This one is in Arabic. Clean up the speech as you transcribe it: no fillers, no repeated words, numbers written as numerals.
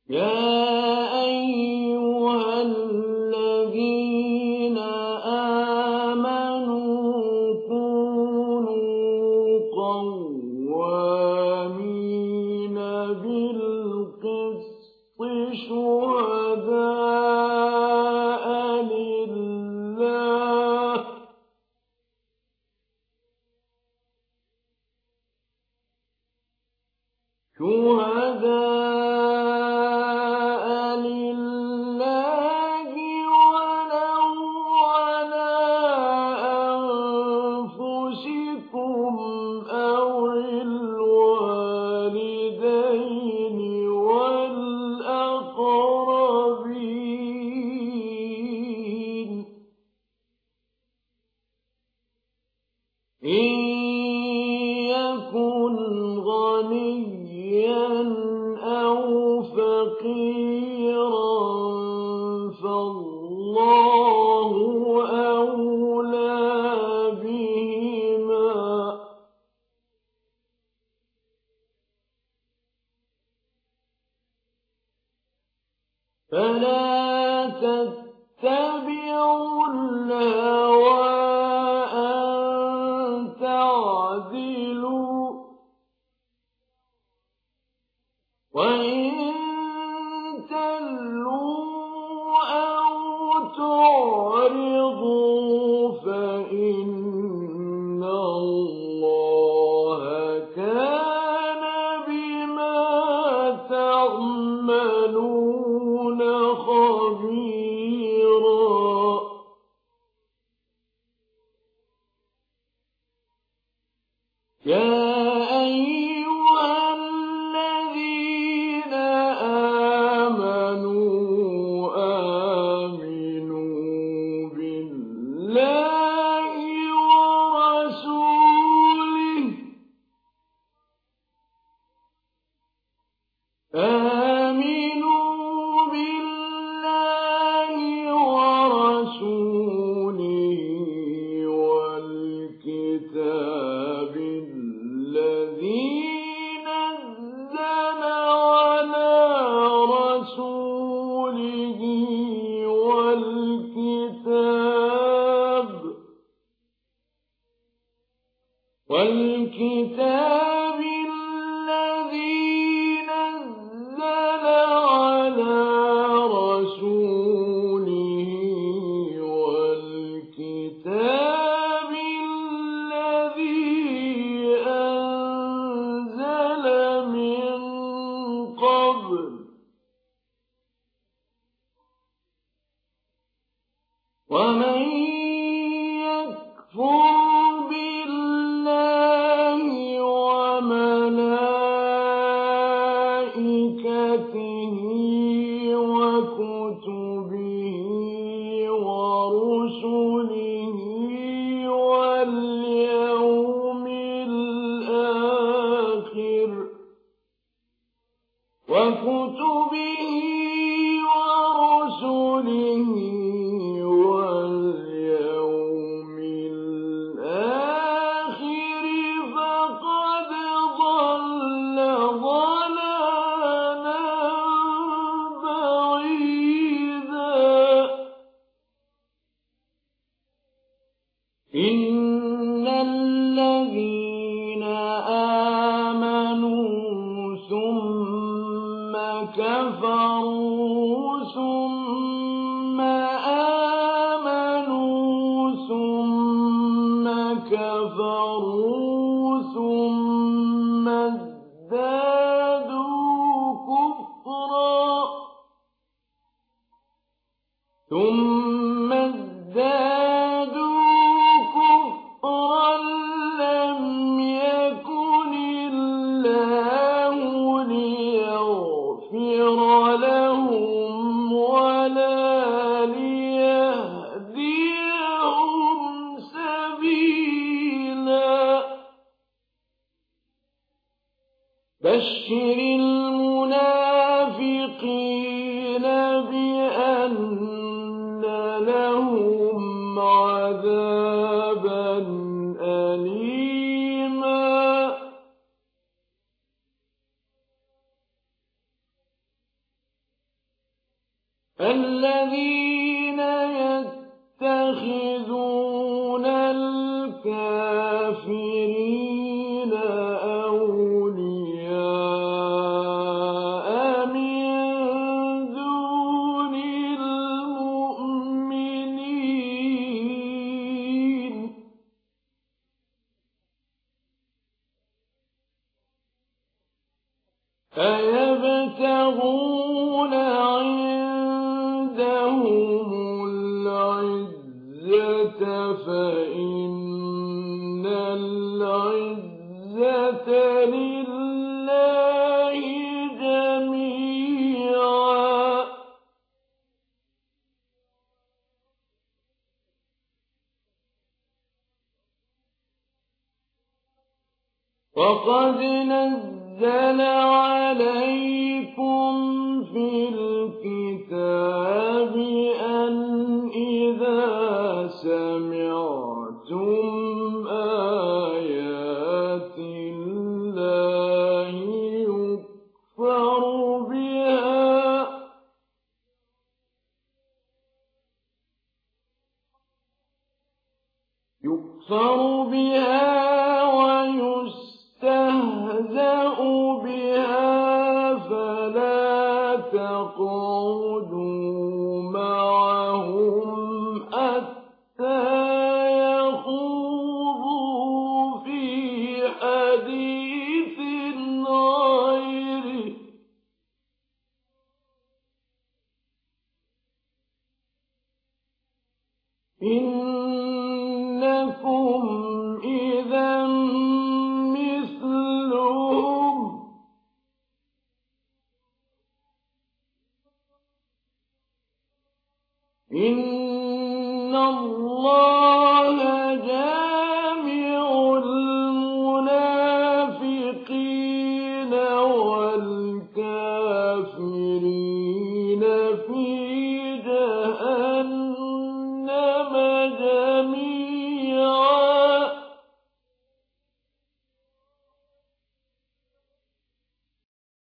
يا أيها الذين آمنوا كونوا قوامين بالقسط شهداء لله ولو على أنفسكم أو الوالدين والأقربين إن يكن غنيا أو فقيرا فالله أولى بهما فلا تتبعوا الهوى أن تعدلوا وإن تلووا أو تعرضوا فإن الله كان بما تعملون خبيرا يا أيها الذين آمنوا آمنوا بالله ورسوله والكتاب الذي نزل على رسوله والكتاب الذي نزل على رسوله والكتاب الذي أنزل من قبل ومن يكفر بالله وملائكته وكتبه ورسله واليوم الآخر فقد ضل ضلالا بعيدا إن الذين آمنوا ثم كفروا ثم آمنوا ثم كفروا ثم ازدادوا كفرا لم يكن الله ليغفر لهم ولا ليهديهم سبيلا بشر المنافقين بأن لهم عذابا أليما الذين يتخذون الكافرين أولياء من دون المؤمنين أيبتغون عندهم العزة فإن العزة لله جميعا وقد نزل عليكم في الكتاب أن إذا سمعتم آيات الله يكفر بها ويستهزأ بها فلا تقعدوا معهم حتى يخوضوا في حديث غيره إنكم إذا مثلهم إن الله